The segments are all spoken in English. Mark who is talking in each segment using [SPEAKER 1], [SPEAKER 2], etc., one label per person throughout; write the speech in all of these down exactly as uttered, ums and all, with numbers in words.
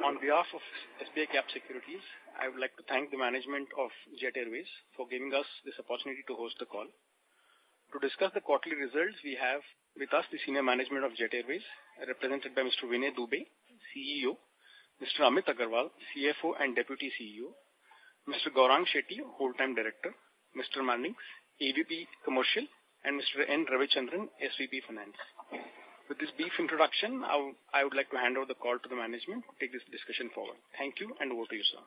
[SPEAKER 1] On behalf of S B I Cap Securities, I would like to thank the management of Jet Airways for giving us this opportunity to host the call. To discuss the quarterly results, we have with us the senior management of Jet Airways, represented by Mister Vinay Dubey, C E O, Mister Amit Agarwal, C F O and Deputy C E O, Mister Gaurang Shetty, Whole-Time Director, Mister Mannings, A V P Commercial, and Mister N. Ravichandran, S V P Finance. With this brief introduction, I, w- I would like to hand over the call to the management to take this discussion forward. Thank you, and over to you, sir.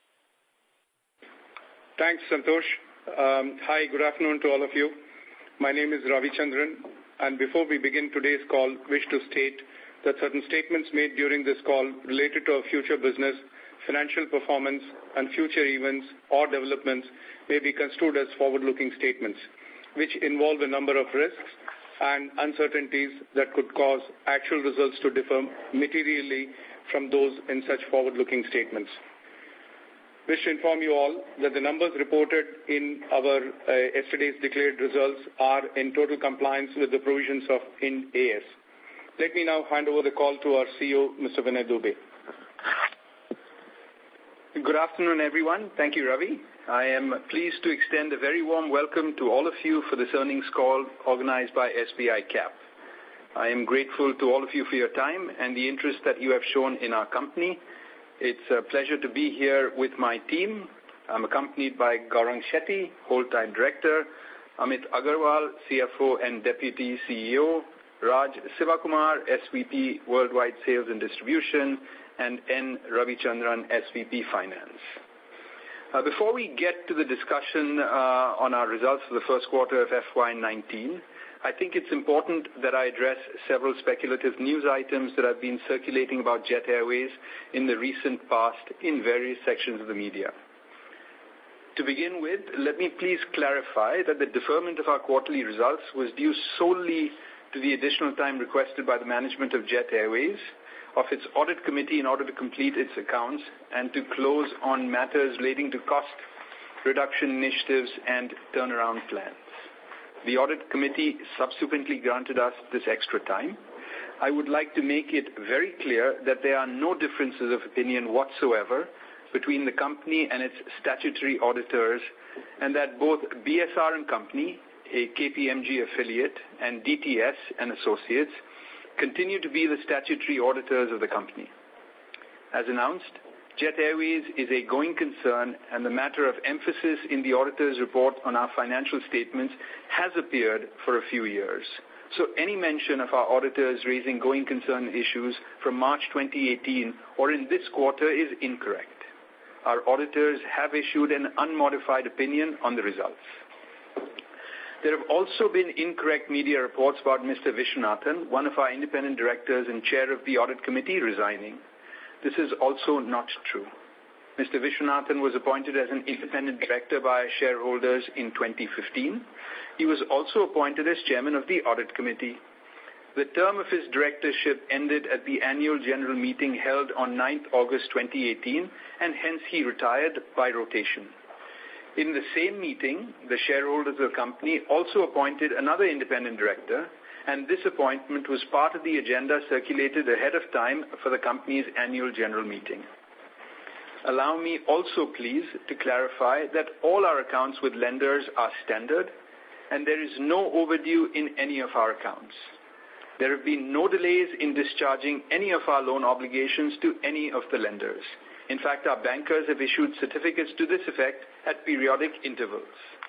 [SPEAKER 2] Thanks, Santosh. Um, hi, good afternoon to all of you. My name is Ravichandran, and before we begin today's call, wish to state that certain statements made during this call related to our future business, financial performance, and future events or developments may be construed as forward-looking statements, which involve a number of risks and uncertainties that could cause actual results to differ materially from those in such forward-looking statements. Wish to inform you all that the numbers reported in our uh, yesterday's declared results are in total compliance with the provisions of Ind A S. Let me now hand over the call to our C E O, Mister Vinay Dubey.
[SPEAKER 3] Good afternoon, everyone. Thank you, Ravi. I am pleased to extend a very warm welcome to all of you for this earnings call organized by S B I Cap. I am grateful to all of you for your time and the interest that you have shown in our company. It's a pleasure to be here with my team. I'm accompanied by Gaurang Shetty, Whole-Time Director, Amit Agarwal, C F O and Deputy C E O, Raj Sivakumar, S V P Worldwide Sales and Distribution, and N. Ravichandran, S V P Finance. Uh, before we get to the discussion uh, on our results for the first quarter of F Y nineteen, I think it's important that I address several speculative news items that have been circulating about Jet Airways in the recent past in various sections of the media. To begin with, let me please clarify that the deferment of our quarterly results was due solely to the additional time requested by the management of Jet Airways of its audit committee in order to complete its accounts and to close on matters relating to cost reduction initiatives and turnaround plans. The audit committee subsequently granted us this extra time. I would like to make it very clear that there are no differences of opinion whatsoever between the company and its statutory auditors, and that both B S R and Company, a K P M G affiliate, and D T S and Associates continue to be the statutory auditors of the company. As announced, Jet Airways is a going concern, and the matter of emphasis in the auditor's report on our financial statements has appeared for a few years. So any mention of our auditors raising going concern issues from March twenty eighteen or in this quarter is incorrect. Our auditors have issued an unmodified opinion on the results. There have also been incorrect media reports about Mister Viswanathan, one of our independent directors and chair of the audit committee, resigning. This is also not true. Mister Viswanathan was appointed as an independent director by our shareholders in twenty fifteen. He was also appointed as chairman of the audit committee. The term of his directorship ended at the annual general meeting held on ninth August twenty eighteen, and hence he retired by rotation. In the same meeting, the shareholders of the company also appointed another independent director, and this appointment was part of the agenda circulated ahead of time for the company's annual general meeting. Allow me also, please, to clarify that all our accounts with lenders are standard, and there is no overdue in any of our accounts. There have been no delays in discharging any of our loan obligations to any of the lenders. In fact, our bankers have issued certificates to this effect at periodic intervals.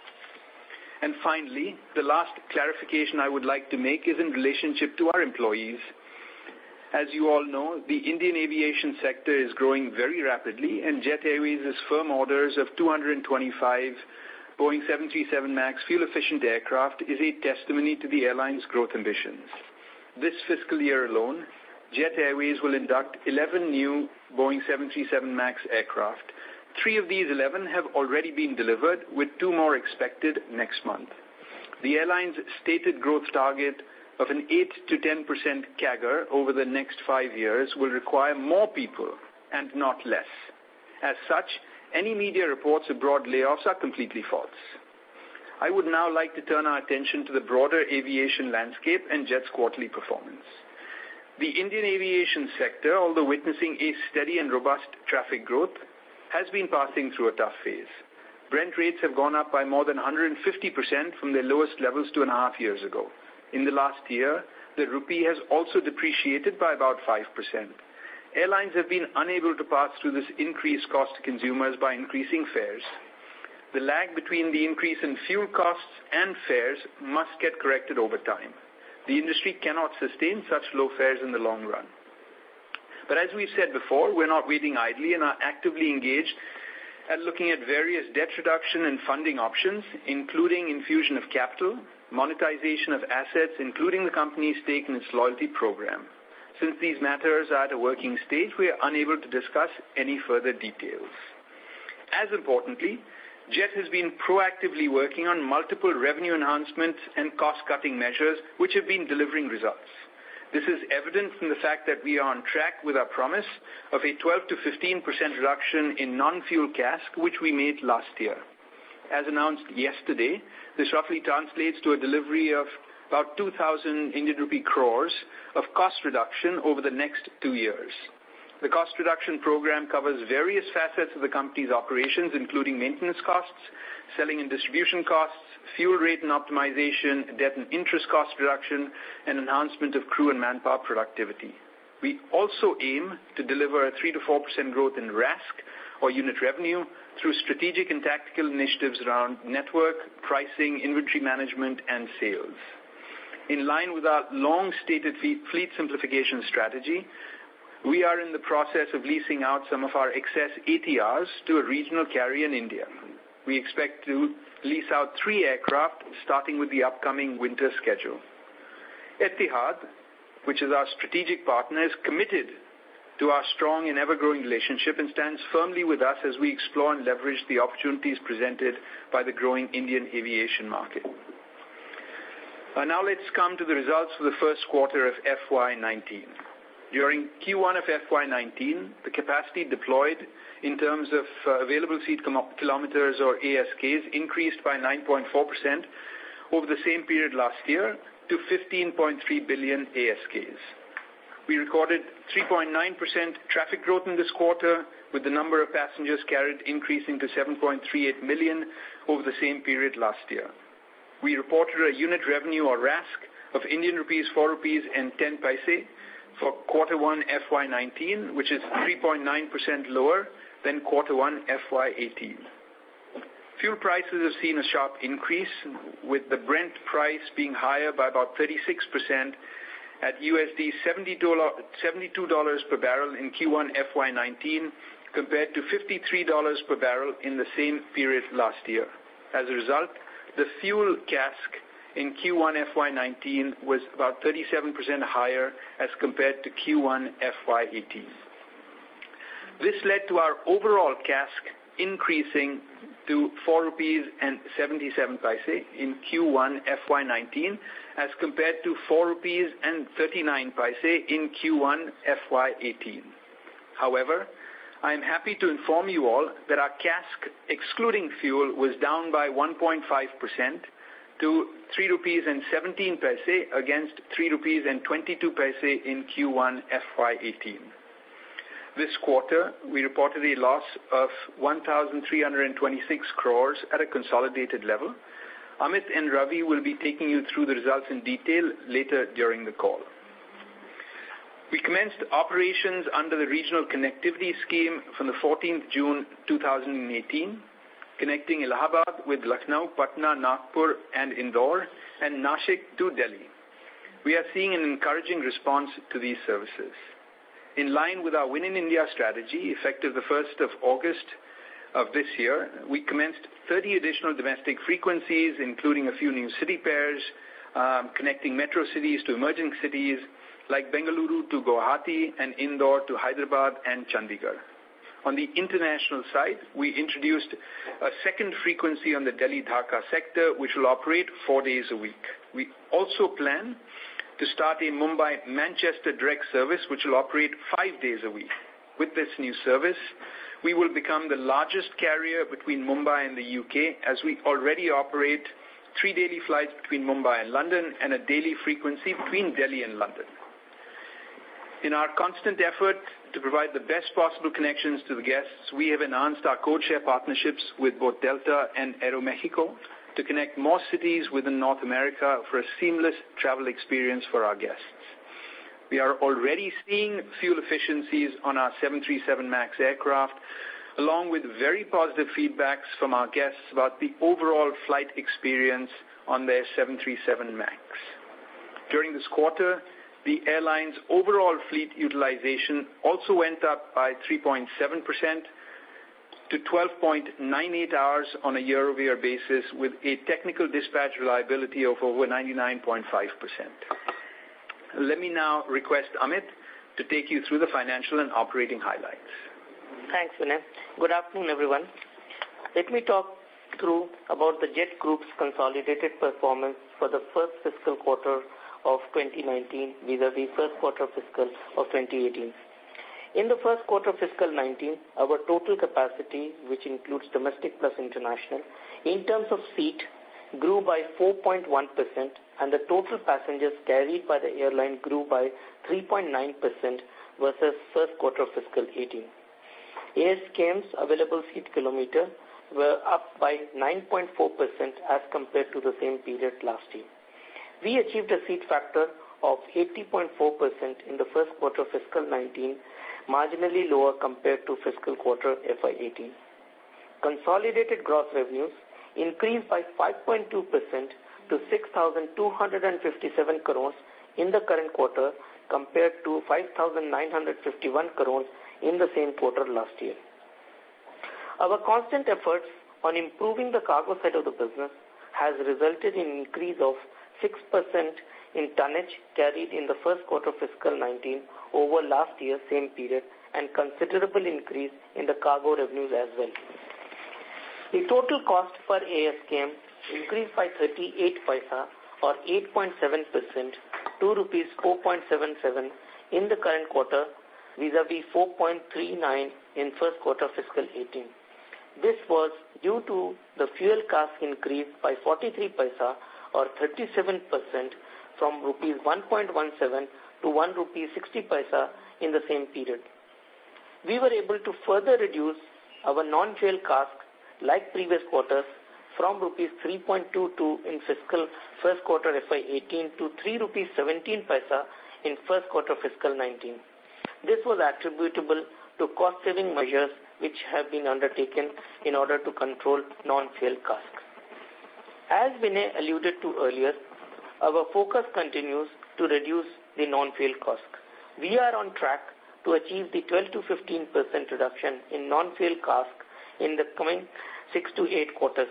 [SPEAKER 3] And finally, the last clarification I would like to make is in relationship to our employees. As you all know, the Indian aviation sector is growing very rapidly, and Jet Airways' firm orders of two hundred twenty-five Boeing seven thirty-seven MAX fuel-efficient aircraft is a testimony to the airline's growth ambitions. This fiscal year alone, Jet Airways will induct eleven new Boeing seven thirty-seven MAX aircraft. Three of these eleven have already been delivered, with two more expected next month. The airline's stated growth target of an eight to ten percent C A G R over the next five years will require more people and not less. As such, any media reports of broad layoffs are completely false. I would now like to turn our attention to the broader aviation landscape and Jet's quarterly performance. The Indian aviation sector, although witnessing a steady and robust traffic growth, has been passing through a tough phase. Brent rates have gone up by more than one hundred fifty percent from their lowest levels two and a half years ago. In the last year, the rupee has also depreciated by about five percent. Airlines have been unable to pass through this increased cost to consumers by increasing fares. The lag between the increase in fuel costs and fares must get corrected over time. The industry cannot sustain such low fares in the long run. But as we've said before, we're not waiting idly and are actively engaged at looking at various debt reduction and funding options, including infusion of capital, monetization of assets, including the company's stake in its loyalty program. Since these matters are at a working stage, we are unable to discuss any further details. As importantly, Jet has been proactively working on multiple revenue enhancements and cost-cutting measures which have been delivering results. This is evident from the fact that we are on track with our promise of a twelve to fifteen percent reduction in non-fuel CASK, which we made last year. As announced yesterday, this roughly translates to a delivery of about two thousand Indian rupee crores of cost reduction over the next two years. The cost reduction program covers various facets of the company's operations, including maintenance costs, selling and distribution costs, fuel rate and optimization, debt and interest cost reduction, and enhancement of crew and manpower productivity. We also aim to deliver a three to four percent growth in RASK, or unit revenue, through strategic and tactical initiatives around network, pricing, inventory management, and sales. In line with our long-stated fleet simplification strategy, we are in the process of leasing out some of our excess A T Rs to a regional carrier in India. We expect to lease out three aircraft, starting with the upcoming winter schedule. Etihad, which is our strategic partner, is committed to our strong and ever-growing relationship and stands firmly with us as we explore and leverage the opportunities presented by the growing Indian aviation market. Uh, now let's come to the results for the first quarter of F Y nineteen. During Q one of F Y nineteen, the capacity deployed in terms of uh, available seat kilometers, or A S Ks, increased by nine point four percent over the same period last year to fifteen point three billion A S Ks. We recorded three point nine percent traffic growth in this quarter, with the number of passengers carried increasing to seven point three eight million over the same period last year. We reported a unit revenue, or RASK, of Indian rupees four rupees and ten paise for quarter one F Y nineteen, which is three point nine percent lower than quarter one F Y eighteen. Fuel prices have seen a sharp increase, with the Brent price being higher by about thirty-six percent at U S D seventy-two dollars per barrel in Q one F Y nineteen compared to fifty-three dollars per barrel in the same period last year. As a result, the fuel CASK in Q one F Y nineteen was about thirty-seven percent higher as compared to Q one F Y eighteen. This led to our overall CASK increasing to four rupees and seventy-seven paise in Q one F Y nineteen as compared to four rupees and thirty-nine paise in Q one F Y eighteen. However, I am happy to inform you all that our CASK, excluding fuel, was down by one point five percent to three rupees and seventeen paise against three rupees and twenty-two paise in Q one F Y eighteen. This quarter, we reported a loss of one thousand three hundred twenty-six crores at a consolidated level. Amit and Ravi will be taking you through the results in detail later during the call. We commenced operations under the Regional Connectivity Scheme from the fourteenth of June two thousand eighteen, connecting Allahabad with Lucknow, Patna, Nagpur, and Indore, and Nashik to Delhi. We are seeing an encouraging response to these services. In line with our Win in India strategy, effective the first of August of this year, we commenced thirty additional domestic frequencies, including a few new city pairs, um, connecting metro cities to emerging cities, like Bengaluru to Guwahati and Indore to Hyderabad and Chandigarh. On the international side, we introduced a second frequency on the Delhi-Dhaka sector, which will operate four days a week. We also plan to start a Mumbai-Manchester direct service, which will operate five days a week. With this new service, we will become the largest carrier between Mumbai and the U K, as we already operate three daily flights between Mumbai and London and a daily frequency between Delhi and London. In our constant effort to provide the best possible connections to the guests, we have enhanced our codeshare partnerships with both Delta and Aeromexico to connect more cities within North America for a seamless travel experience for our guests. We are already seeing fuel efficiencies on our seven thirty-seven MAX aircraft, along with very positive feedbacks from our guests about the overall flight experience on their seven thirty-seven MAX. During this quarter, the airline's overall fleet utilization also went up by three point seven percent to twelve point nine eight hours on a year-over-year basis, with a technical dispatch reliability of over ninety-nine point five percent. Let me now request Amit to take you through the financial and operating highlights.
[SPEAKER 4] Thanks, Vinay. Good afternoon, everyone. Let me talk through about the Jet Group's consolidated performance for the first fiscal quarter of twenty nineteen vis-a-vis first quarter fiscal of twenty eighteen. In the first quarter fiscal nineteen, our total capacity, which includes domestic plus international, in terms of seat, grew by four point one percent, and the total passengers carried by the airline grew by three point nine percent versus first quarter fiscal eighteen. A S K M's available seat kilometer were up by nine point four percent as compared to the same period last year. We achieved a seat factor of eighty point four percent in the first quarter fiscal nineteen, marginally lower compared to fiscal quarter F Y eighteen. Consolidated gross revenues increased by five point two percent to six thousand two hundred fifty-seven crores in the current quarter compared to five thousand nine hundred fifty-one crores in the same quarter last year. Our constant efforts on improving the cargo side of the business has resulted in an increase of six percent in tonnage carried in the first quarter fiscal nineteen over last year's same period, and considerable increase in the cargo revenues as well. The total cost per A S K M increased by thirty-eight paisa or eight point seven percent to rupees four point seven seven in the current quarter vis-a-vis four point three nine in first quarter fiscal eighteen. This was due to the fuel cost increase by forty-three paisa or thirty-seven percent from rupees one point one seven to one rupee sixty paisa in the same period. We were able to further reduce our non-fuel cost like previous quarters from rupees three point two two in fiscal first quarter F Y eighteen to three rupees seventeen paisa in first quarter fiscal nineteen. This was attributable to cost-saving measures which have been undertaken in order to control non-fuel costs. As Vinay alluded to earlier, our focus continues to reduce the non-fuel cost. We are on track to achieve the twelve to fifteen percent reduction in non-fuel cost in the coming six to eight quarters.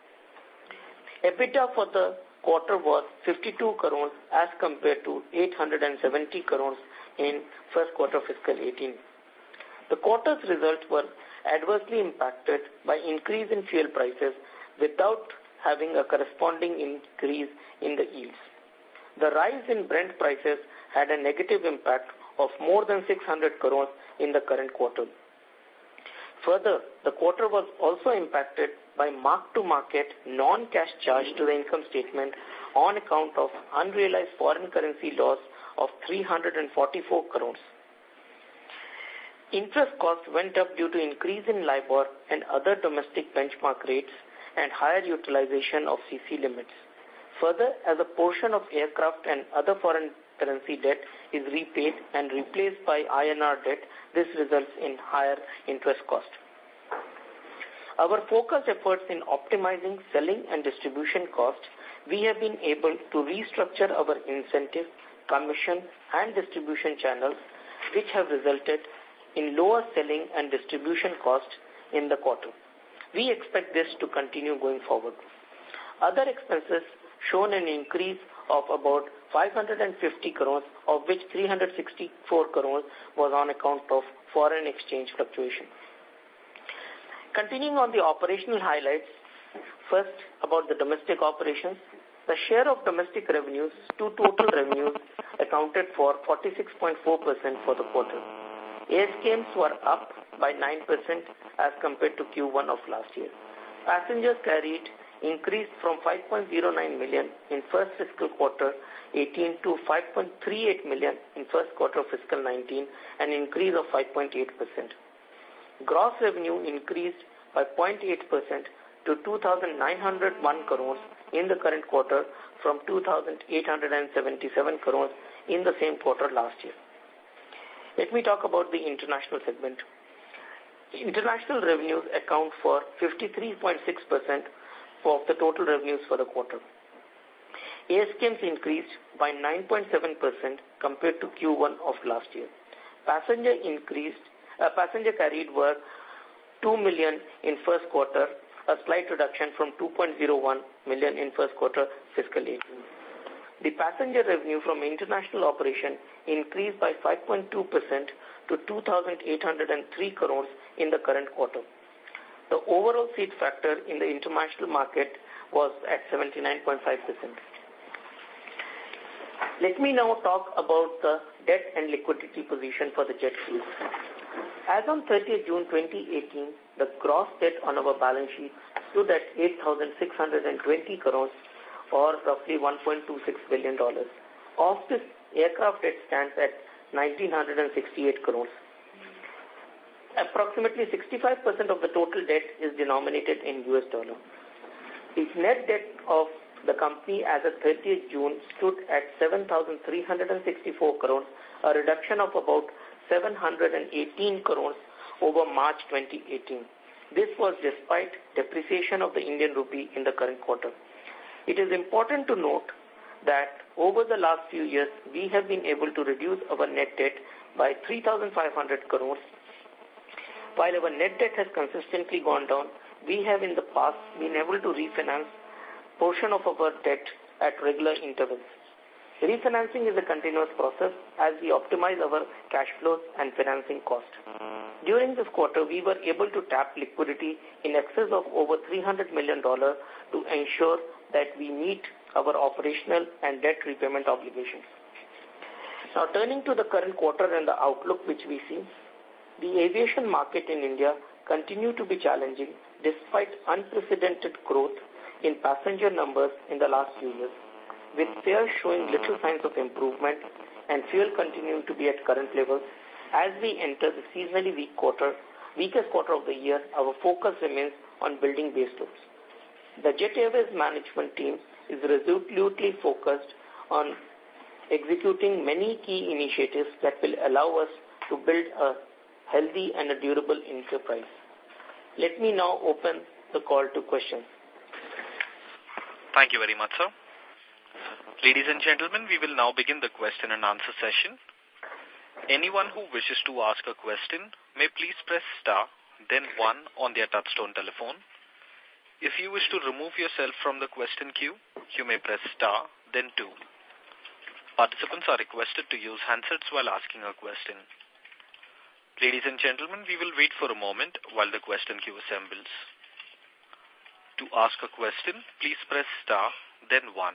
[SPEAKER 4] EBITDA for the quarter was fifty-two crores as compared to eight hundred seventy crores in first quarter fiscal eighteen. The quarter's results were adversely impacted by increase in fuel prices without having a corresponding increase in the yields. The rise in Brent prices had a negative impact of more than six hundred crores in the current quarter. Further, the quarter was also impacted by mark-to-market non-cash charge to the income statement on account of unrealized foreign currency loss of three hundred forty-four crores. Interest costs went up due to increase in LIBOR and other domestic benchmark rates and higher utilization of C C limits. Further, as a portion of aircraft and other foreign currency debt is repaid and replaced by I N R debt, this results in higher interest cost. Our focused efforts in optimizing selling and distribution costs, we have been able to restructure our incentive, commission, and distribution channels, which have resulted in lower selling and distribution costs in the quarter. We expect this to continue going forward. Other expenses shown an increase of about five hundred fifty crores, of which three hundred sixty-four crores was on account of foreign exchange fluctuation. Continuing on the operational highlights, first about the domestic operations, the share of domestic revenues to total revenues accounted for forty-six point four percent for the quarter. A S K Ms were up by nine percent as compared to Q one of last year. Passengers carried increased from five point zero nine million in first fiscal quarter eighteen to five point three eight million in first quarter of fiscal nineteen, an increase of five point eight percent. Gross revenue increased by zero point eight percent to two thousand nine hundred one crores in the current quarter from two thousand eight hundred seventy-seven crores in the same quarter last year. Let me talk about the international segment. International revenues account for fifty-three point six percent of the total revenues for the quarter. A S K Ms increased by nine point seven percent compared to Q one of last year. Passenger increased, uh, passenger carried were two million in first quarter, a slight reduction from two point zero one million in first quarter fiscal eighteen. The passenger revenue from international operation increased by five point two percent to two thousand eight hundred three crores in the current quarter. The overall seat factor in the international market was at seventy-nine point five percent. Let me now talk about the debt and liquidity position for the Jet Group. As on thirtieth June twenty eighteen, the gross debt on our balance sheet stood at eight thousand six hundred twenty crores or roughly one point two six billion dollars. Of this, aircraft debt stands at one thousand nine hundred sixty-eight crores. Approximately sixty-five percent of the total debt is denominated in U S dollar. The net debt of the company as of thirtieth June stood at seven thousand three hundred sixty-four crores, a reduction of about seven hundred eighteen crores over March twenty eighteen. This was despite depreciation of the Indian rupee in the current quarter. It is important to note that over the last few years, we have been able to reduce our net debt by three thousand five hundred crores. While our net debt has consistently gone down, we have in the past been able to refinance portion of our debt at regular intervals. Refinancing is a continuous process as we optimize our cash flows and financing cost. During this quarter, we were able to tap liquidity in excess of over three hundred million dollars to ensure that we meet our operational and debt repayment obligations. Now, turning to the current quarter and the outlook which we see, the aviation market in India continue to be challenging despite unprecedented growth in passenger numbers in the last few years, with fares showing little signs of improvement and fuel continuing to be at current levels. As we enter the seasonally weak quarter, weakest quarter of the year, our focus remains on building base loads. The Jet Airways management team is resolutely focused on executing many key initiatives that will allow us to build a healthy and a durable enterprise. Let me now open the call to questions.
[SPEAKER 5] Thank you very much, sir. Ladies and gentlemen, we will now begin the question and answer session. Anyone who wishes to ask a question may please press star, then one on their touchtone telephone. If you wish to remove yourself from the question queue, you may press star, then two. Participants are requested to use handsets while asking a question. Ladies and gentlemen, we will wait for a moment while the question queue assembles. To ask a question, please press star, then one.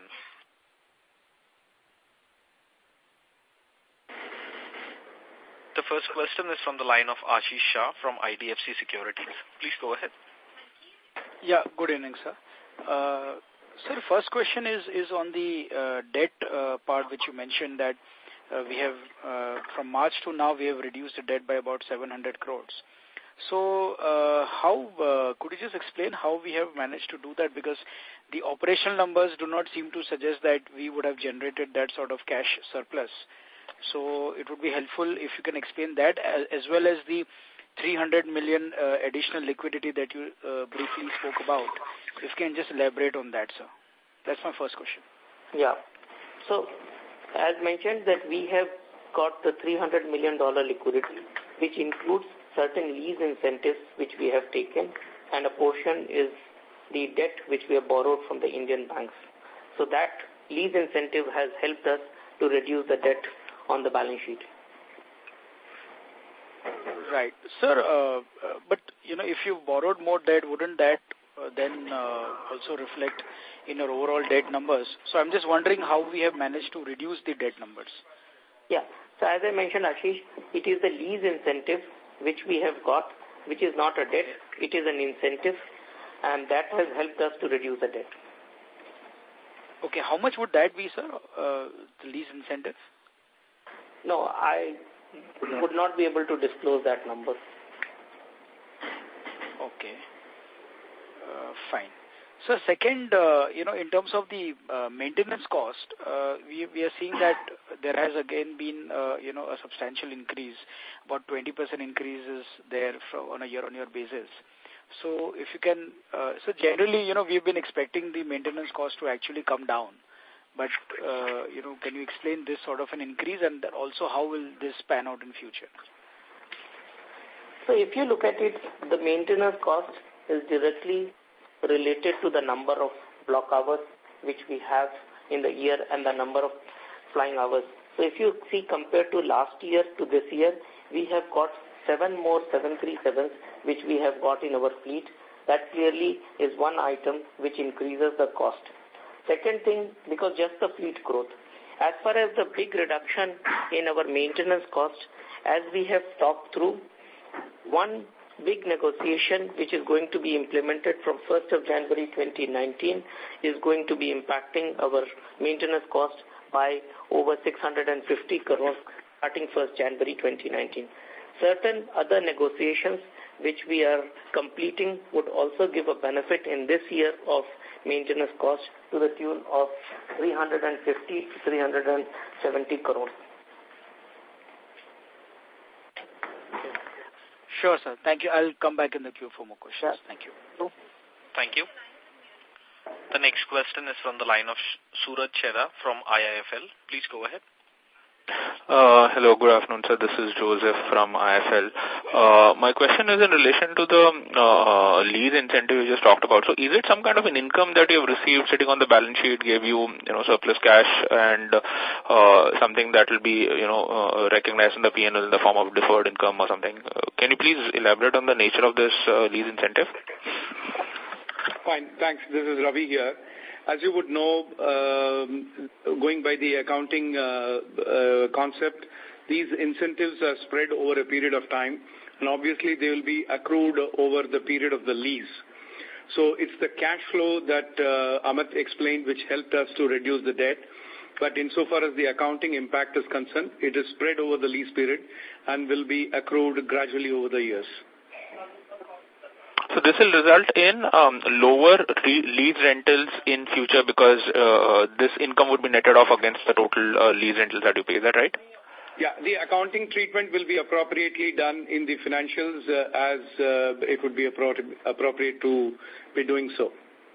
[SPEAKER 5] The first question is from the line of Ashish Shah from I D F C Securities. Please go ahead.
[SPEAKER 6] Yeah, good evening, sir. Uh, sir, first question is is on the uh, debt uh, part, which you mentioned that uh, we have, uh, from March to now, we have reduced the debt by about seven hundred crores. So, uh, how, uh, could you just explain how we have managed to do that? Because the operational numbers do not seem to suggest that we would have generated that sort of cash surplus. So, it would be helpful if you can explain that, as, as well as the three hundred million uh, additional liquidity that you uh, briefly spoke about. If you can just elaborate on that, sir. That's my first question.
[SPEAKER 4] Yeah. So, as mentioned that we have got the three hundred million dollars liquidity, which includes certain lease incentives which we have taken, and a portion is the debt which we have borrowed from the Indian banks. So that lease incentive has helped us to reduce the debt on the balance sheet.
[SPEAKER 6] Right. Sir, uh, uh, but, you know, if you borrowed more debt, wouldn't that uh, then uh, also reflect in your overall debt numbers? So I'm just wondering how we have managed to reduce the debt numbers.
[SPEAKER 4] Yeah. So as I mentioned, Ashish, it is the lease incentive which we have got, which is not a debt, it is an incentive. and that has helped us to reduce the debt.
[SPEAKER 6] Okay, how much would that be, sir, uh, the lease incentive?
[SPEAKER 4] No, I would not be able to disclose that number.
[SPEAKER 6] Okay, uh, fine. So second, uh, you know, in terms of the uh, maintenance cost, uh, we, we are seeing that there has again been, uh, you know, a substantial increase, about twenty percent increases there from, on a year-on-year basis. So if you can, uh, so generally, you know, we've been expecting the maintenance cost to actually come down. But, uh, you know, can you explain this sort of an increase, and also how will this pan out in future?
[SPEAKER 4] So if you look at it, the maintenance cost is directly related to the number of block hours which we have in the year and the number of flying hours. So if you see compared to last year to this year, we have got seven more seven thirty-sevens which we have got in our fleet. That clearly is one item which increases the cost. Second thing, because just the fleet growth. As far as the big reduction in our maintenance cost, as we have talked through, one big negotiation which is going to be implemented from first of January twenty nineteen is going to be impacting our maintenance cost by over six hundred fifty crores starting first of January twenty nineteen. Certain other negotiations which we are completing would also give a benefit in this year of maintenance cost to the tune of three hundred fifty to three hundred seventy crores.
[SPEAKER 6] Sure, sir. Thank you. I'll come back in the queue for more questions. Thank you.
[SPEAKER 5] Thank you. The next question is from the line of Suraj Chera from I I F L. Please go ahead.
[SPEAKER 7] Uh, hello, good afternoon, sir. This is Joseph from I F L. Uh, my question is in relation to the uh, lease incentive you just talked about. So is it some kind of an income that you have received sitting on the balance sheet, gave you, you know, surplus cash, and uh, something that will be, you know, uh, recognized in the P and L in the form of deferred income or something? Uh, can you please elaborate on the nature of this uh, lease incentive?
[SPEAKER 2] Fine, thanks. This is Ravi here. As you would know, um, going by the accounting uh, uh, concept, these incentives are spread over a period of time, and obviously they will be accrued over the period of the lease. So it's the cash flow that uh, Amit explained which helped us to reduce the debt. But insofar as the accounting impact is concerned, it is spread over the lease period and will be accrued gradually over the years.
[SPEAKER 7] So this will result in um, lower re lease rentals in future because uh, this income would be netted off against the total uh, lease rentals that you pay. Is that right?
[SPEAKER 2] Yeah, the accounting treatment will be appropriately done in the financials uh, as uh, it would be appro appropriate to be doing so.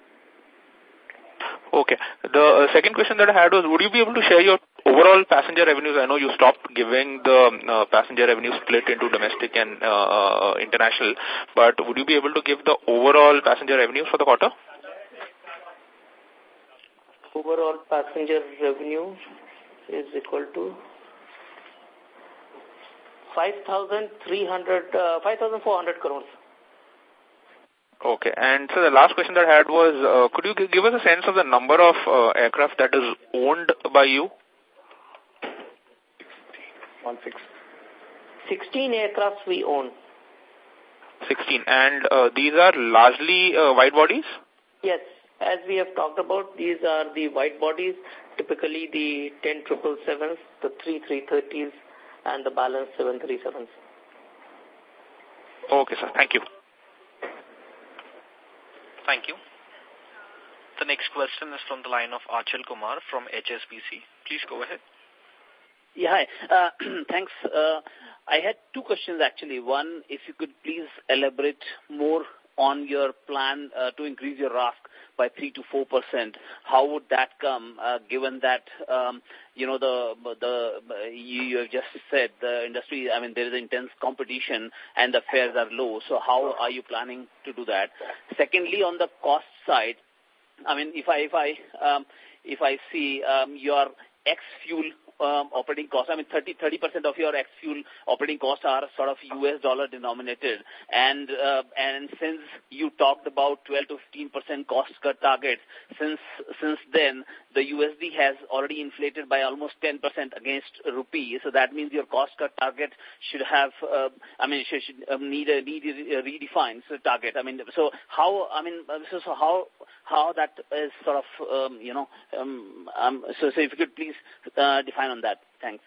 [SPEAKER 7] Okay. The uh, second question that I had was, would you be able to share your overall passenger revenues? I know you stopped giving the uh, passenger revenue split into domestic and uh, international, but would you be able to give the overall passenger revenues for the quarter?
[SPEAKER 4] Overall passenger revenue is equal to five thousand three hundred, uh, five thousand four hundred crores.
[SPEAKER 7] Okay. And so the last question that I had was, uh, could you give us a sense of the number of uh, aircraft that is owned by you?
[SPEAKER 2] One six.
[SPEAKER 4] sixteen aircrafts we own.
[SPEAKER 7] sixteen. And uh, these are largely uh, wide bodies?
[SPEAKER 4] Yes. As we have talked about, these are the wide bodies, typically the ten triple sevens, the three three thirties, and the balance seven thirty-sevens.
[SPEAKER 7] Okay, sir. Thank you.
[SPEAKER 5] Thank you. The next question is from the line of Achal Kumar from H S B C. Please go ahead.
[SPEAKER 8] Yeah, hi. Uh, thanks. Uh, I had two questions actually. One, if you could please elaborate more on your plan uh, to increase your R A S K by three to four percent. How would that come, uh, given that, um, you know, the, the you, you have just said the industry, I mean, there is intense competition and the fares are low. So how are you planning to do that? Secondly, on the cost side, I mean, if I, if I, um, if I see um, your ex-fuel um, operating costs. I mean, thirty percent of your ex-fuel operating costs are sort of U S dollar denominated. And uh, and since you talked about twelve to fifteen percent cost cut targets, since since then, the U S D has already inflated by almost ten percent against rupee. So that means your cost cut target should have, uh, I mean, should, should um, need a need a redefined target. I mean, so how, I mean, so, so how how that is sort of, um, you know, um, um, so, so if you could please uh, define on that. Thanks.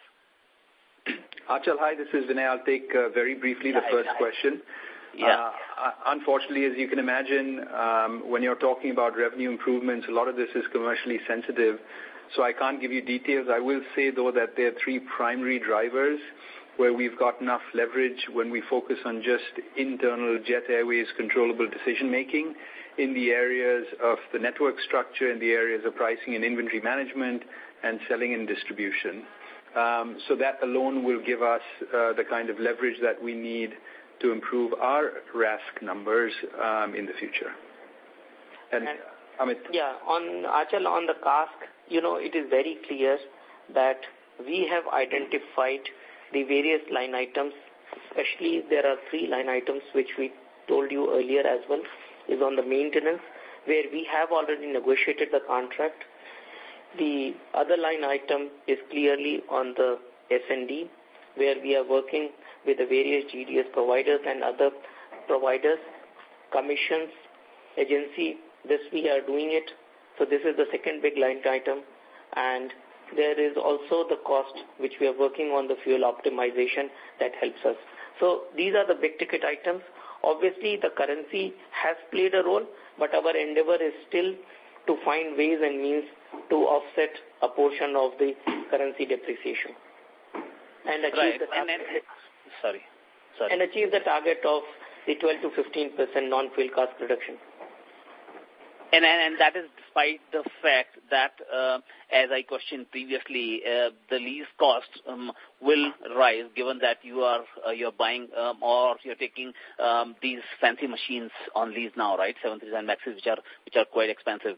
[SPEAKER 3] Achal, hi, this is Vinay. I'll take uh, very briefly the
[SPEAKER 8] hi,
[SPEAKER 3] first
[SPEAKER 8] hi.
[SPEAKER 3] question.
[SPEAKER 8] Yeah.
[SPEAKER 3] Uh, unfortunately, as you can imagine, um, when you're talking about revenue improvements, a lot of this is commercially sensitive, so I can't give you details. I will say, though, that there are three primary drivers where we've got enough leverage when we focus on just internal Jet Airways controllable decision-making in the areas of the network structure, in the areas of pricing and inventory management, and selling and distribution. Um, so that alone will give us uh, the kind of leverage that we need to improve our R A S K numbers um, in the future. And,
[SPEAKER 4] and
[SPEAKER 3] Amit.
[SPEAKER 4] Yeah, on Achal, on the C A S K, you know, it is very clear that we have identified the various line items, especially there are three line items which we told you earlier as well, is on the maintenance, where we have already negotiated the contract. The other line item is clearly on the S and D, where we are working with the various G D S providers and other providers, commissions, agency. This we are doing it. So this is the second big line item. And there is also the cost which we are working on, the fuel optimization that helps us. So these are the big ticket items. Obviously, the currency has played a role, but our endeavor is still to find ways and means to offset a portion of the currency depreciation and achieve
[SPEAKER 8] right.
[SPEAKER 4] the
[SPEAKER 8] and, and, sorry, sorry,
[SPEAKER 4] and achieve the target of the twelve to fifteen percent non-fuel cost reduction.
[SPEAKER 8] And, and and that is despite the fact that, uh, as I questioned previously, uh, the lease cost um, will rise, given that you are uh, you're buying um, or you're taking um, these fancy machines on lease now, right? seven thirty-seven Maxes, which are which are quite expensive.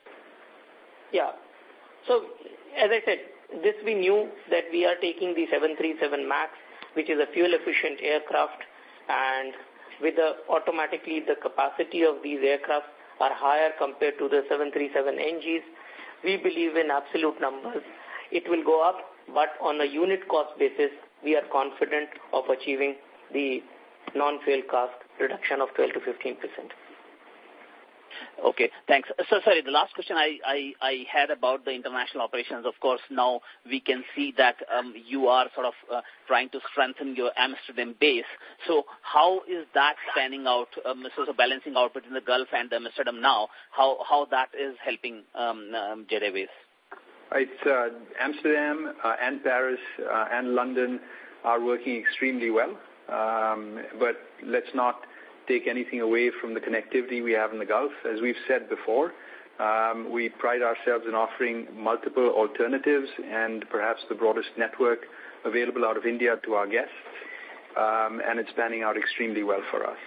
[SPEAKER 4] Yeah. So, as I said, this we knew that we are taking the seven thirty-seven MAX, which is a fuel-efficient aircraft, and with the automatically the capacity of these aircraft are higher compared to the seven thirty-seven N Gs. We believe in absolute numbers. It will go up, but on a unit cost basis, we are confident of achieving the non-fuel cost reduction of twelve to fifteen percent.
[SPEAKER 8] Okay, thanks. So, sorry, the last question I, I, I had about the international operations, of course, now we can see that um, you are sort of uh, trying to strengthen your Amsterdam base. So how is that panning out, um, so, so balancing out between the Gulf and Amsterdam now, how, how that is helping um, um, Jet Airways?
[SPEAKER 3] It's uh, Amsterdam uh, and Paris uh, and London are working extremely well, um, but let's not take anything away from the connectivity we have in the Gulf. As we've said before, um, we pride ourselves in offering multiple alternatives and perhaps the broadest network available out of India to our guests, um, and it's panning out extremely well for us.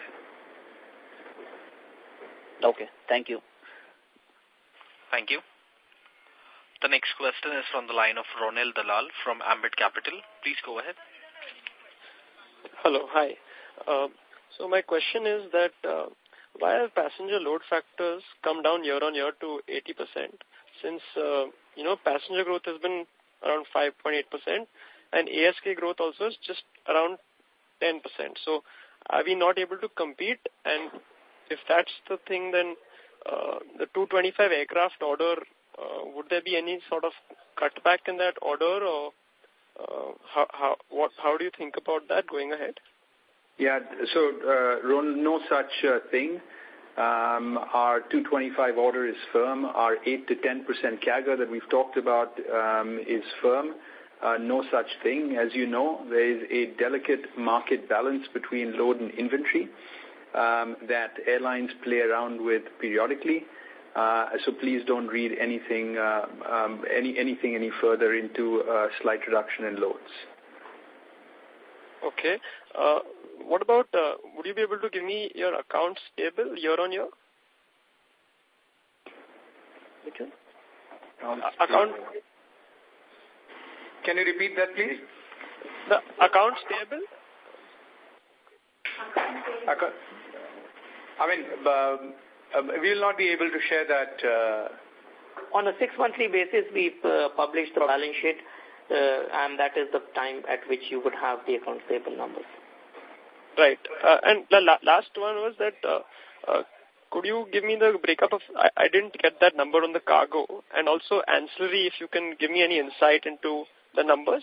[SPEAKER 8] Okay, thank you.
[SPEAKER 5] Thank you. The next question is from the line of Ronel Dalal from Ambit Capital. Please go ahead.
[SPEAKER 9] Hello, hi. Uh, So my question is that uh, why have passenger load factors come down year on year to eighty percent since, uh, you know, passenger growth has been around five point eight percent and A S K growth also is just around ten percent. So are we not able to compete? And if that's the thing, then uh, the two twenty-five aircraft order, uh, would there be any sort of cutback in that order, or uh, how, how, what, how do you think about that going ahead?
[SPEAKER 3] Yeah, so uh, Ron, no such uh, thing. Um, our two twenty-five order is firm. Our eight to ten percent C A G R that we've talked about um, is firm. Uh, no such thing. As you know, there is a delicate market balance between load and inventory um, that airlines play around with periodically. Uh, so please don't read anything, uh, um, any anything any further into a slight reduction in loads.
[SPEAKER 9] Okay. Uh, what about, uh, would you be able to give me your accounts payable year on year?
[SPEAKER 4] Which one?
[SPEAKER 9] Uh, account.
[SPEAKER 2] Can you repeat that, please?
[SPEAKER 9] The accounts payable?
[SPEAKER 2] Account, I mean, uh, uh, we will not be able to share that. Uh,
[SPEAKER 4] On a six-monthly basis, we uh, publish the balance sheet, uh, and that is the time at which you would have the accounts payable numbers.
[SPEAKER 9] Right. Uh, and the la last one was that, uh, uh, could you give me the breakup of, I, I didn't get that number on the cargo, and also ancillary, if you can give me any insight into the numbers?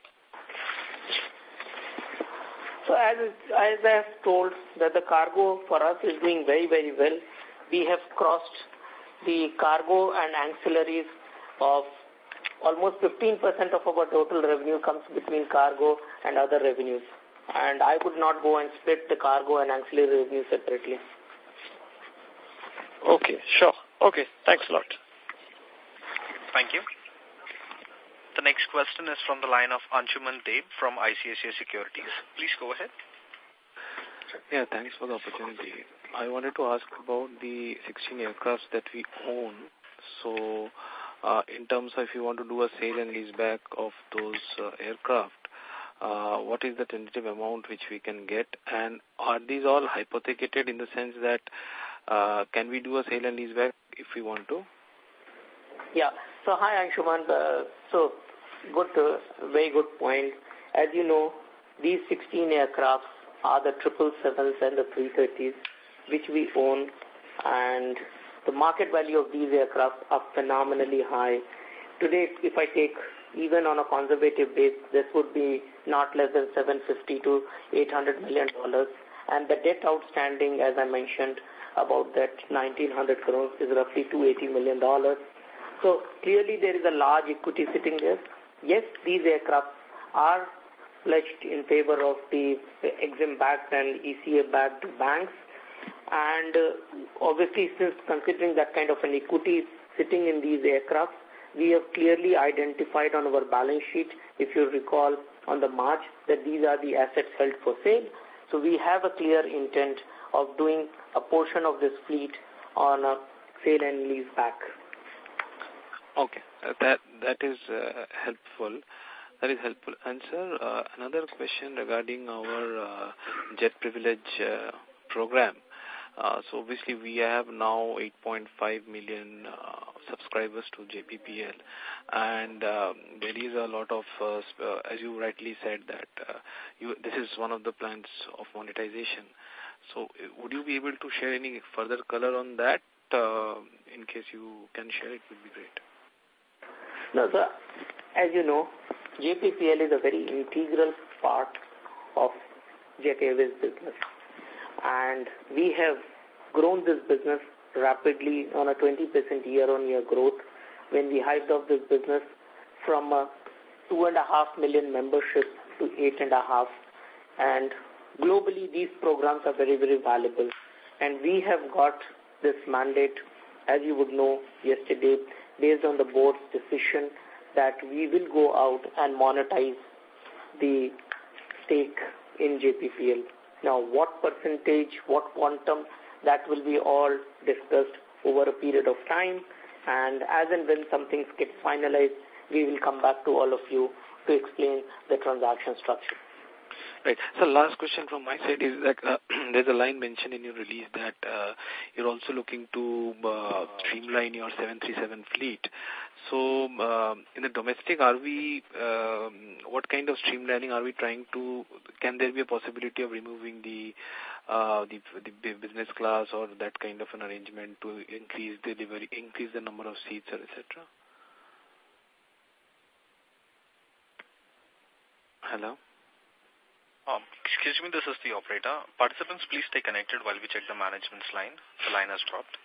[SPEAKER 4] So as, as I have told that the cargo for us is doing very, very well. We have crossed the cargo and ancillaries of almost fifteen percent of our total revenue comes between cargo and other revenues. And I would not go and split the cargo and ancillary revenue separately.
[SPEAKER 9] Okay, sure. Okay, thanks a lot.
[SPEAKER 5] Thank you. The next question is from the line of Anshuman Deb from I C I C I Securities. Please go ahead.
[SPEAKER 7] Yeah, thanks for the opportunity. I wanted to ask about the sixteen aircrafts that we own. So, uh, in terms of if you want to do a sale and lease back of those uh, aircraft, uh, what is the tentative amount which we can get? And are these all hypothecated in the sense that uh, can we do a sale and lease back if we want to?
[SPEAKER 4] Yeah. So, hi, Anshuman. Uh, so, good, uh, very good point. As you know, these sixteen aircrafts are the triple sevens and the three thirties, which we own, and the market value of these aircraft are phenomenally high. Today, if I take even on a conservative base, this would be not less than seven hundred fifty to eight hundred million dollars, and the debt outstanding, as I mentioned, about that nineteen hundred crores is roughly two hundred eighty million dollars. So clearly there is a large equity sitting there. Yes, these aircraft are pledged in favor of the Exim-backed and E C A-backed banks. And uh, obviously, since considering that kind of an equity sitting in these aircraft, we have clearly identified on our balance sheet, if you recall, on the March, that these are the assets held for sale. So we have a clear intent of doing a portion of this fleet on a sale and lease back.
[SPEAKER 7] Okay, uh, that that is uh, helpful. That is helpful. And sir, uh, another question regarding our uh, jet privilege uh, program. Uh, so obviously we have now eight point five million uh, subscribers to J P P L, and uh, there is a lot of, uh, uh, as you rightly said, that uh, you, this is one of the plans of monetization. So would you be able to share any further color on that? Uh, in case you can share, it would be great.
[SPEAKER 4] No, sir. As you know, J P P L is a very integral part of Jet Airways business. And we have grown this business rapidly on a twenty percent year-on-year growth when we hyped up this business from a two and a half million membership to eight and a half. And globally, these programs are very, very valuable. And we have got this mandate, as you would know, yesterday, based on the board's decision that we will go out and monetize the stake in J P P L. Now, what percentage, what quantum, that will be all discussed over a period of time. And as and when some things get finalized, we will come back to all of you to explain the transaction structure.
[SPEAKER 7] Right. So last question from my side is that uh, there's a line mentioned in your release that uh, you're also looking to uh, streamline your seven thirty-seven fleet. So uh, in the domestic, are we, um, what kind of streamlining are we trying to, can there be a possibility of removing the, uh, the, the business class or that kind of an arrangement to increase the delivery, increase the number of seats, et cetera? Hello?
[SPEAKER 5] Um, excuse me, this is the operator. Participants, please stay connected while we check the management's line. The line has dropped.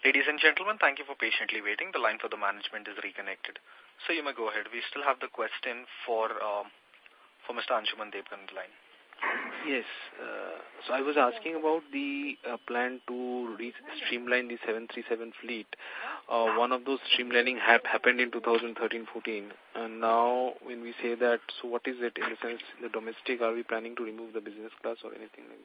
[SPEAKER 5] Ladies and gentlemen, thank you for patiently waiting. The line for the management is reconnected. So you may go ahead. We still have the question for um, for Mister Anshuman Devgan on the line.
[SPEAKER 10] Yes. Uh, so I was asking about the uh, plan to re streamline the seven thirty-seven fleet. Uh, one of those streamlining hap happened in two thousand thirteen fourteen. And now when we say that, so what is it in the sense, the domestic, are we planning to remove the business class or anything like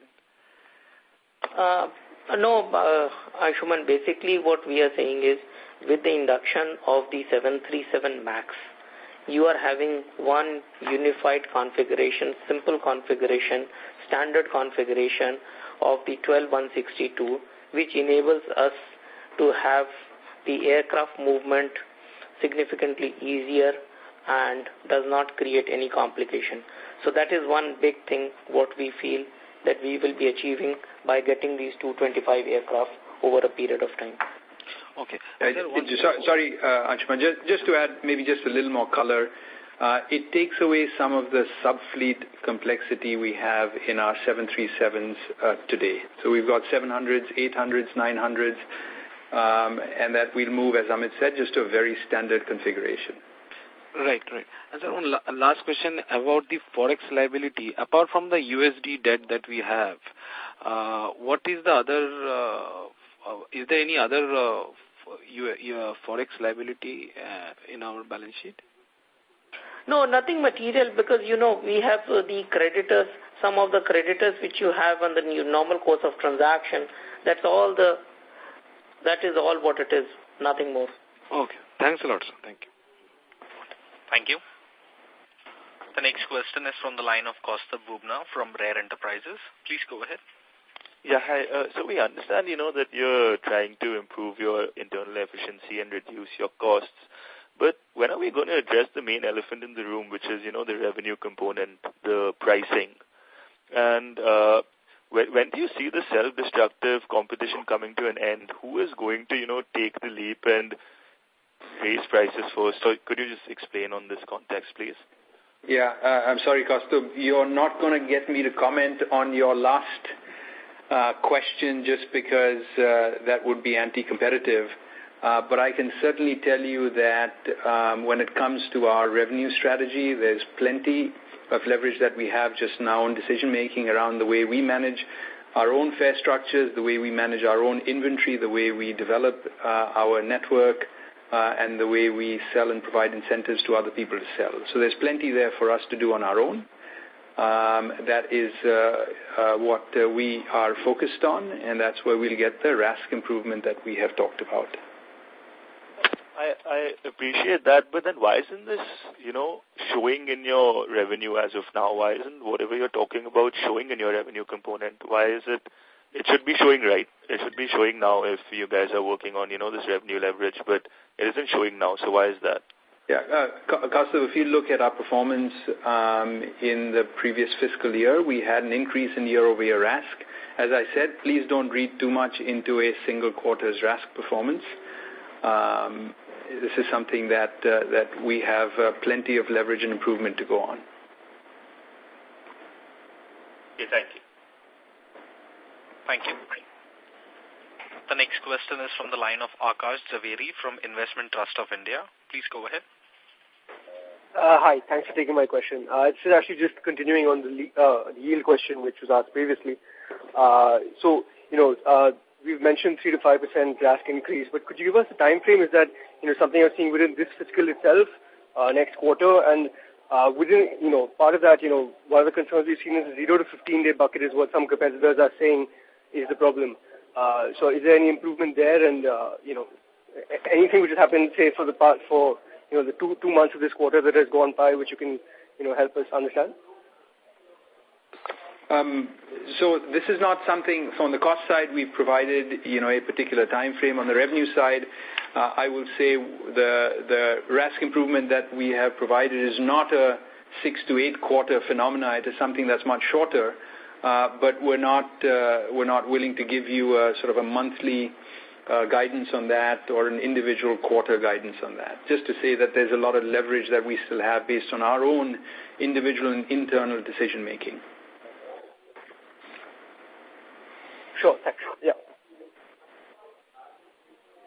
[SPEAKER 10] that?
[SPEAKER 4] Uh, no, uh, Anshuman, basically what we are saying is with the induction of the seven thirty-seven MAX, you are having one unified configuration, simple configuration, standard configuration of the twelve one sixty-two, which enables us to have the aircraft movement significantly easier and does not create any complication. So that is one big thing what we feel that we will be achieving by getting these two twenty-five aircraft over a period of time.
[SPEAKER 3] Okay. Uh, just, sorry, uh, Anshuman, just, just to add maybe just a little more color, uh, it takes away some of the sub-fleet complexity we have in our seven thirty-sevens uh, today. So we've got seven hundreds, eight hundreds, nine hundreds, um, and that we'll move, as Amit said, just to a very standard configuration.
[SPEAKER 10] Right, right. And so one la last question about the forex liability. Apart from the U S D debt that we have, uh, what is the other, uh, uh, is there any other uh, uh, forex liability uh, in our balance sheet?
[SPEAKER 4] No, nothing material because, you know, we have uh, the creditors, some of the creditors which you have on the new normal course of transaction. That's all the, that is all what it is, nothing more.
[SPEAKER 10] Okay. Thanks a lot, sir. Thank you.
[SPEAKER 5] Thank you. The next question is from the line of Kaustubh Bubna from Rare Enterprises. Please go ahead.
[SPEAKER 11] Yeah, hi. Uh, so we understand, you know, that you're trying to improve your internal efficiency and reduce your costs. But when are we going to address the main elephant in the room, which is, you know, the revenue component, the pricing? And uh, when, when do you see the self-destructive competition coming to an end? Who is going to, you know, take the leap and raise prices first? So could you just explain on this context, please?
[SPEAKER 3] Yeah, uh, I'm sorry, Kaustubh. You're not going to get me to comment on your last uh, question just because uh, that would be anti-competitive. Uh, but I can certainly tell you that um, when it comes to our revenue strategy, there's plenty of leverage that we have just now in decision-making around the way we manage our own fare structures, the way we manage our own inventory, the way we develop uh, our network, uh, and the way we sell and provide incentives to other people to sell. So there's plenty there for us to do on our own. Um, that is uh, uh, what uh, we are focused on, and that's where we'll get the R A S K improvement that we have talked about.
[SPEAKER 11] I, I appreciate that, but then why isn't this, you know, showing in your revenue as of now? Why isn't whatever you're talking about showing in your revenue component? Why is it, it should be showing, right? It should be showing now if you guys are working on, you know, this revenue leverage, but it isn't showing now, so why is that?
[SPEAKER 3] Yeah, uh, Kaustubh, if you look at our performance um, in the previous fiscal year, we had an increase in year-over-year R A S K. As I said, please don't read too much into a single quarter's R A S K performance. Um, this is something that uh, that we have uh, plenty of leverage and improvement to go on.
[SPEAKER 11] Okay, thank you.
[SPEAKER 5] Thank you. The next question is from the line of Akash Javeri from Investment Trust of India. Please go ahead.
[SPEAKER 12] Uh, hi, thanks for taking my question. Uh, this is actually just continuing on the uh, yield question which was asked previously. Uh, so, you know, uh, we've mentioned three to five percent R A S K increase, but could you give us a time frame? Is that, you know, something you're seeing within this fiscal itself, uh, next quarter? And uh, within, you know, part of that, you know, one of the concerns we've seen is the zero to fifteen day bucket is what some competitors are saying is the problem. Uh, so is there any improvement there? And, uh, you know, anything which has happened, say, for the part, for, you know, the two, two months of this quarter that has gone by, which you can, you know, help us understand?
[SPEAKER 3] Um, so this is not something, so on the cost side, we've provided, you know, a particular time frame. On the revenue side, uh, I will say the, the R A S K improvement that we have provided is not a six to eight quarter phenomena. It is something that's much shorter, uh, but we're not, uh, we're not willing to give you a sort of a monthly uh, guidance on that or an individual quarter guidance on that. Just to say that there's a lot of leverage that we still have based on our own individual and internal decision making.
[SPEAKER 12] Sure, thanks. Yeah.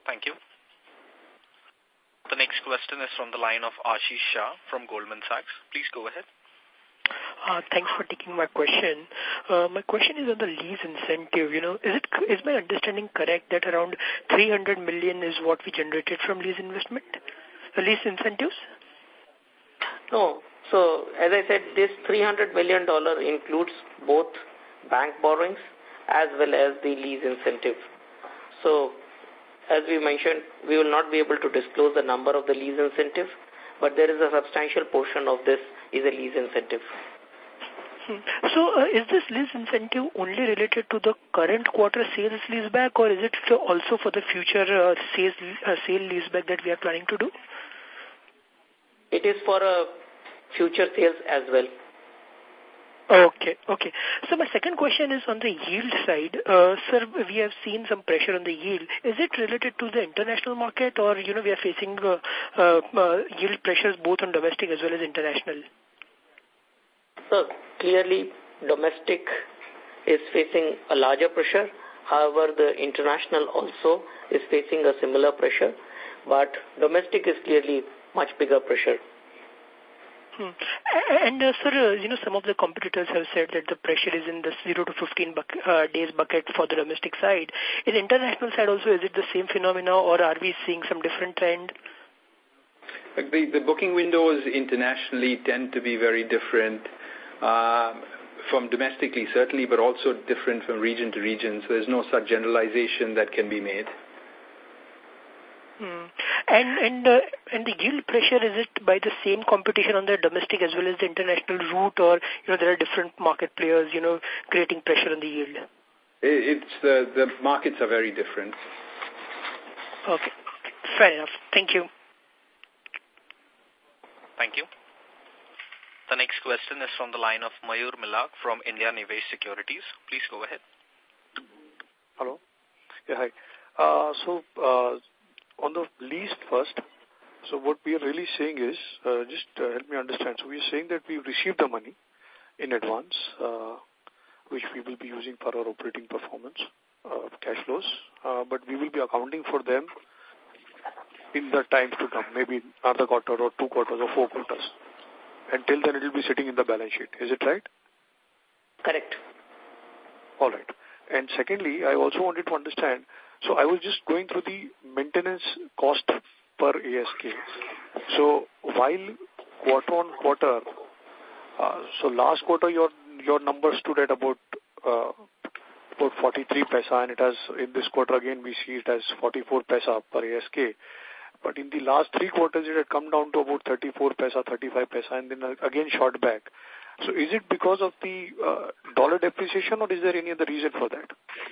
[SPEAKER 5] Thank you. The next question is from the line of Ashish Shah from Goldman Sachs. Please go ahead.
[SPEAKER 13] Uh, thanks for taking my question. Uh, my question is on the lease incentive. You know, is it is my understanding correct that around three hundred million is what we generated from lease investment, the lease incentives?
[SPEAKER 4] No. So, as I said, this three hundred million dollars includes both bank borrowings as well as the lease incentive. So, as we mentioned, we will not be able to disclose the number of the lease incentive, but there is a substantial portion of this is a lease incentive.
[SPEAKER 13] Hmm. So, uh, is this lease incentive only related to the current quarter sales leaseback, or is it also for the future uh, sales, uh, sale leaseback that we are planning to do?
[SPEAKER 4] It is for a future sales as well.
[SPEAKER 13] Okay, okay. So my second question is on the yield side. Uh, sir, we have seen some pressure on the yield. Is it related to the international market, or, you know, we are facing uh, uh, uh, yield pressures both on domestic as well as international?
[SPEAKER 4] So clearly, domestic is facing a larger pressure. However, the international also is facing a similar pressure. But domestic is clearly much bigger pressure.
[SPEAKER 13] Hmm. And, uh, sir, uh, you know, some of the competitors have said that the pressure is in the zero to fifteen buck uh, days bucket for the domestic side. In international side also, is it the same phenomena, or are we seeing some different trend?
[SPEAKER 3] The, the booking windows internationally tend to be very different uh, from domestically, certainly, but also different from region to region. So there's no such generalization that can be made.
[SPEAKER 13] Hmm. And and uh, and the yield pressure, is it by the same competition on the domestic as well as the international route, or, you know, there are different market players, you know, creating pressure on the yield?
[SPEAKER 3] It's the the markets are very different.
[SPEAKER 13] Okay, fair enough. Thank you.
[SPEAKER 5] Thank you. The next question is from the line of Mayur Milak from India Nivesh Securities. Please go ahead.
[SPEAKER 14] Hello. Yeah, hi. Uh, so. Uh, On the lease first, so what we are really saying is, uh, just uh, help me understand. So we are saying that we've received the money in advance, uh, which we will be using for our operating performance, uh, cash flows, uh, but we will be accounting for them in the time to come, maybe another quarter or two quarters or four quarters. Until then, it will be sitting in the balance sheet. Is it right?
[SPEAKER 4] Correct.
[SPEAKER 14] All right. And secondly, I also wanted to understand, so I was just going through the maintenance cost per A S K. So while quarter on quarter, uh, so last quarter your your number stood at about uh, about forty-three paisa, and it has in this quarter again we see it as forty-four paisa per A S K. But in the last three quarters it had come down to about thirty-four paisa, thirty-five paisa, and then again shot back. So is it because of the uh, dollar depreciation, or is there any other reason for that?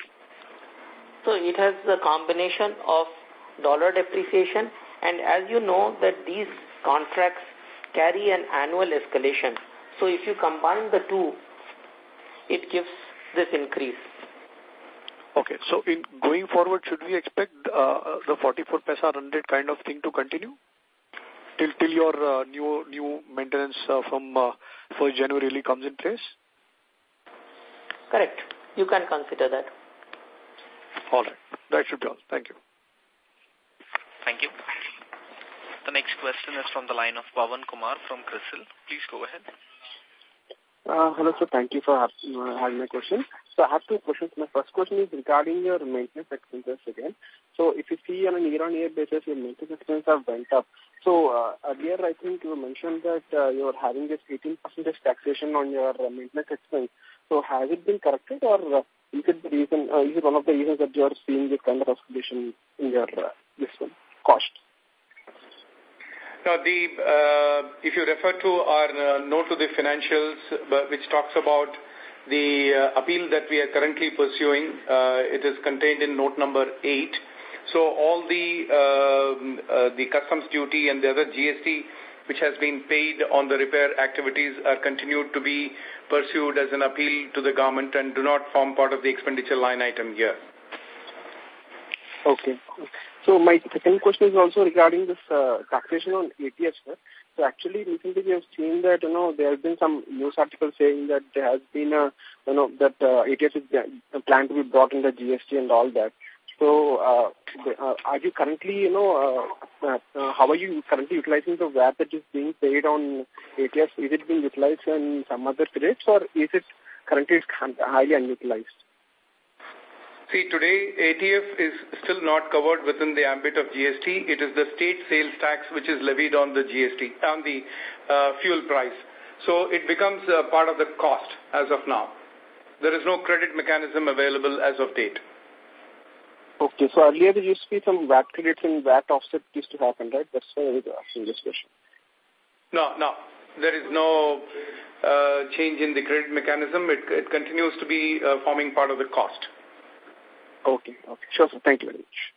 [SPEAKER 4] So it has the combination of dollar depreciation, and as you know that these contracts carry an annual escalation. So if you combine the two, it gives this increase.
[SPEAKER 14] Okay, so in going forward, should we expect uh, the forty-four paisa run rate kind of thing to continue till till your uh, new new maintenance uh, from uh, first January really comes in place?
[SPEAKER 4] Correct. You can consider that.
[SPEAKER 14] All right. That should be all. Thank you.
[SPEAKER 5] Thank you. The next question is from the line of Pawan Kumar from CRISIL. Please go ahead.
[SPEAKER 15] Uh, hello, sir. Thank you for having my question. So I have two questions. My first question is regarding your maintenance expenses again. So if you see on a year-on-year basis, your maintenance expenses have went up. So uh, earlier, I think you mentioned that uh, you are having this eighteen percent taxation on your uh, maintenance expense. So has it been corrected, or uh, is it the reason? Uh, is it one of the reasons that you are seeing this kind of escalation in your uh, this one cost?
[SPEAKER 2] Now, the uh, if you refer to our uh, note to the financials, uh, which talks about the uh, appeal that we are currently pursuing, uh, it is contained in note number eight. So all the uh, uh, the customs duty and the other G S T which has been paid on the repair activities are continued to be pursued as an appeal to the government and do not form part of the expenditure line item here.
[SPEAKER 15] Okay. So my second question is also regarding this uh, taxation on A T F. Sir. So actually, recently we have seen that, you know, there has been some news articles saying that there has been a, you know, that uh, A T F is planned to be brought in the G S T and all that. So, uh, uh, are you currently, you know, uh, uh, uh, how are you currently utilizing the V A T that is being paid on A T F? Is it being utilized in some other credits, or is it currently highly unutilized?
[SPEAKER 2] See, today A T F is still not covered within the ambit of G S T. It is the state sales tax which is levied on the G S T, on the uh, fuel price. So it becomes uh, part of the cost as of now. There is no credit mechanism available as of date.
[SPEAKER 15] Okay, so earlier there used to be some V A T credits and V A T offset used to happen, right? That's why I was asking this question.
[SPEAKER 2] No, no. There is no uh, change in the credit mechanism. It, it continues to be uh, forming part of the cost.
[SPEAKER 15] Okay, okay. Sure, sir. Thank you very much.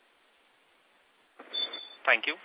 [SPEAKER 5] Thank you.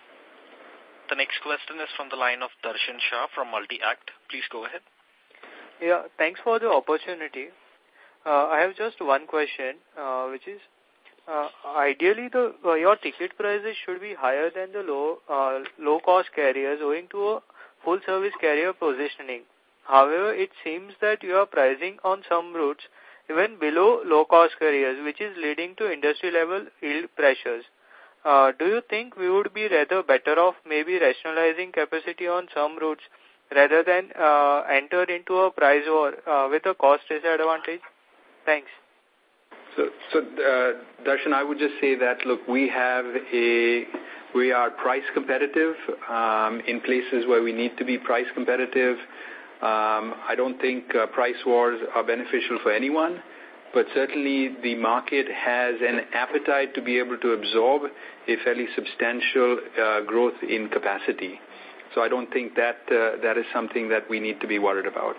[SPEAKER 5] The next question is from the line of Darshan Shah from Multi-Act. Please go ahead.
[SPEAKER 16] Yeah, thanks for the opportunity. Uh, I have just one question, uh, which is, uh, ideally the uh, your ticket prices should be higher than the low uh, low cost carriers owing to a full service carrier positioning. However, it seems that you are pricing on some routes even below low cost carriers, which is leading to industry level yield pressures. Uh, do you think we would be rather better off maybe rationalizing capacity on some routes rather than uh, enter into a price war uh, with a cost disadvantage? Thanks.
[SPEAKER 3] So, so uh, Darshan, I would just say that, look, we have a, we are price competitive um, in places where we need to be price competitive. Um, I don't think uh, price wars are beneficial for anyone, but certainly the market has an appetite to be able to absorb a fairly substantial uh, growth in capacity. So I don't think that uh, that is something that we need to be worried about.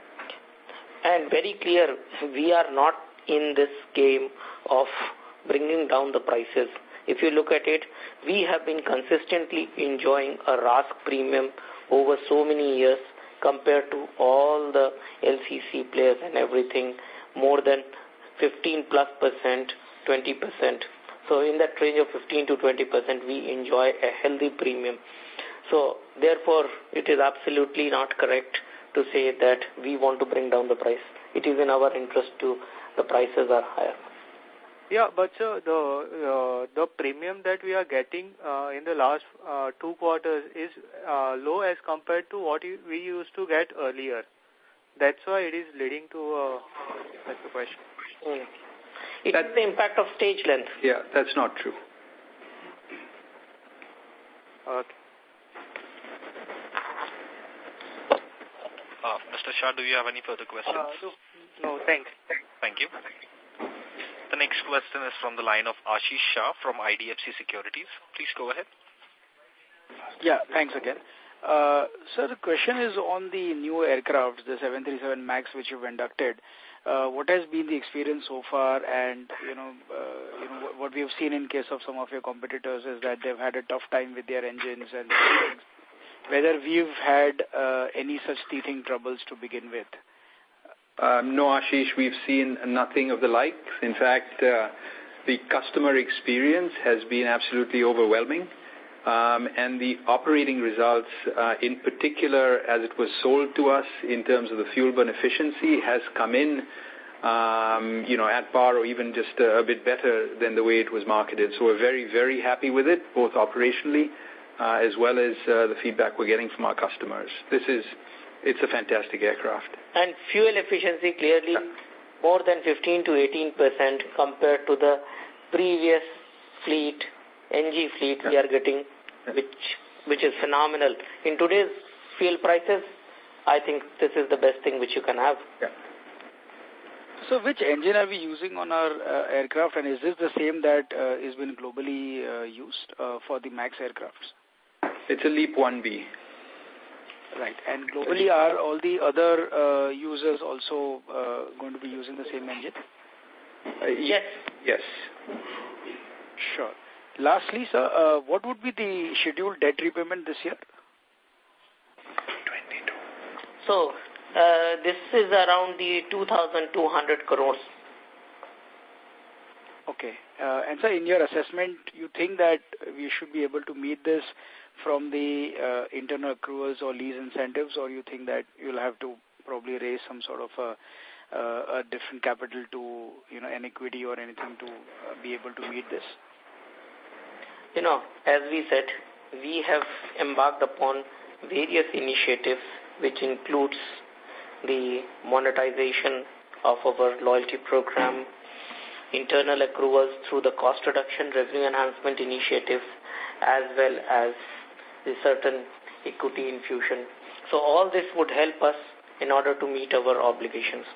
[SPEAKER 4] And very clear, we are not in this game of bringing down the prices. If you look at it, we have been consistently enjoying a RASK premium over so many years compared to all the L C C players and everything, more than fifteen plus percent, twenty percent. So in that range of fifteen to twenty percent, we enjoy a healthy premium. So therefore, it is absolutely not correct to say that we want to bring down the price. It is in our interest to, the prices are higher.
[SPEAKER 16] Yeah, but sir, the uh, the premium that we are getting uh, in the last uh, two quarters is uh, low as compared to what we used to get earlier. That's why it is leading to uh, that's the question.
[SPEAKER 4] Mm. It's the impact of stage length.
[SPEAKER 3] Yeah, that's not true.
[SPEAKER 16] Okay.
[SPEAKER 5] Uh, Mister Shah, do you have any further questions?
[SPEAKER 16] Uh, no, no, thanks.
[SPEAKER 5] Thank you. The next question is from the line of Ashish Shah from I D F C Securities. Please go ahead.
[SPEAKER 6] Yeah, thanks again. Uh, sir, the question is on the new aircraft, the seven thirty-seven MAX, which you've inducted. Uh, what has been the experience so far? And you know, uh, you know, what, what we have seen in case of some of your competitors is that they've had a tough time with their engines, and whether we've had uh, any such teething troubles to begin with.
[SPEAKER 3] Um, no, Ashish, we've seen nothing of the like. In fact, uh, the customer experience has been absolutely overwhelming. Um, and the operating results, uh, in particular, as it was sold to us in terms of the fuel burn efficiency, has come in, um, you know, at par or even just a, a bit better than the way it was marketed. So we're very, very happy with it, both operationally uh, as well as uh, the feedback we're getting from our customers. This is, it's a fantastic aircraft.
[SPEAKER 4] And fuel efficiency clearly more than fifteen to eighteen percent compared to the previous fleet, N G fleet yeah. we are getting, which which is phenomenal. In today's fuel prices, I think this is the best thing which you can have.
[SPEAKER 3] Yeah.
[SPEAKER 6] So which engine are we using on our uh, aircraft, and is this the same that uh, is been globally uh, used uh, for the MAX aircrafts?
[SPEAKER 3] It's a LEAP one B.
[SPEAKER 6] Right, and globally are all the other uh, users also uh, going to be using the same engine?
[SPEAKER 3] Uh, yes. Yes.
[SPEAKER 6] Sure. Lastly, sir, uh, what would be the scheduled debt repayment this year?
[SPEAKER 3] twenty-two.
[SPEAKER 4] So, uh, this is around the two thousand two hundred crores.
[SPEAKER 6] Okay. Uh, and sir, in your assessment, you think that we should be able to meet this from the uh, internal accruals or lease incentives, or you think that you'll have to probably raise some sort of a, uh, a different capital to you know, an equity or anything to uh, be able to meet this?
[SPEAKER 4] You know, as we said, we have embarked upon various initiatives, which includes the monetization of our loyalty program, internal accruals through the cost reduction revenue enhancement initiative, as well as the certain equity infusion. So all this would help us in order to meet our obligations.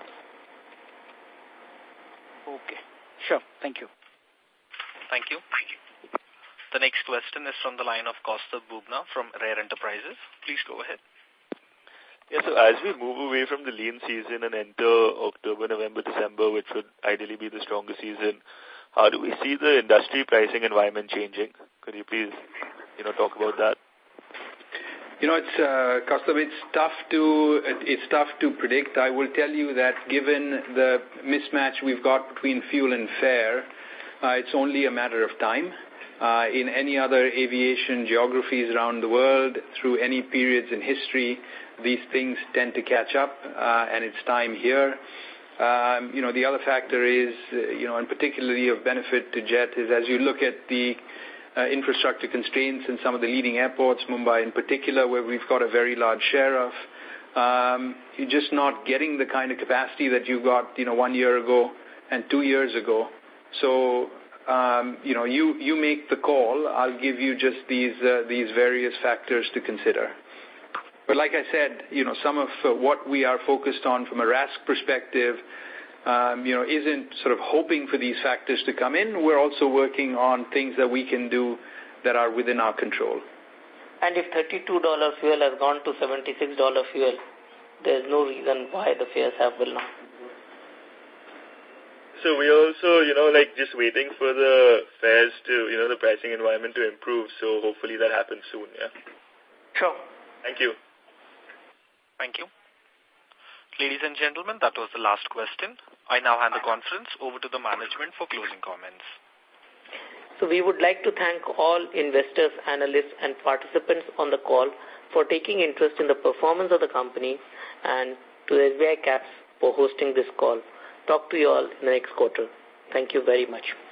[SPEAKER 6] Okay. Sure. Thank you.
[SPEAKER 5] Thank you. The next question is from the line of Kaustav Bubna from Rare Enterprises. Please go ahead.
[SPEAKER 11] Yeah, so as we move away from the lean season and enter October, November, December, which would ideally be the strongest season, how do we see the industry pricing environment changing? Could you please, you know, talk about that?
[SPEAKER 3] You know, it's, uh, Kaustav, it's tough to, it's tough to predict. I will tell you that given the mismatch we've got between fuel and fare, uh, it's only a matter of time. Uh, in any other aviation geographies around the world, through any periods in history, these things tend to catch up, uh, and it's time here. Um, you know, the other factor is, uh, you know, and particularly of benefit to Jet is as you look at the uh, infrastructure constraints in some of the leading airports, Mumbai in particular, where we've got a very large share of, um, you're just not getting the kind of capacity that you got, you know, one year ago and two years ago. So, Um, you know, you, you make the call. I'll give you just these uh, these various factors to consider. But like I said, you know, some of uh, what we are focused on from a RASK perspective, um, you know, isn't sort of hoping for these factors to come in. We're also working on things that we can do that are within our control.
[SPEAKER 4] And if thirty-two dollars fuel has gone to seventy-six dollars fuel, there's no reason why the fares have will not.
[SPEAKER 11] So we also, you know, like just waiting for the fares to, you know, the pricing environment to improve. So hopefully that happens soon, yeah?
[SPEAKER 4] Sure.
[SPEAKER 11] Thank you.
[SPEAKER 5] Thank you. Ladies and gentlemen, that was the last question. I now hand the conference over to the management for closing comments.
[SPEAKER 4] So we would like to thank all investors, analysts, and participants on the call for taking interest in the performance of the company, and to S B I Caps for hosting this call. Talk to you all in the next quarter. Thank you very much.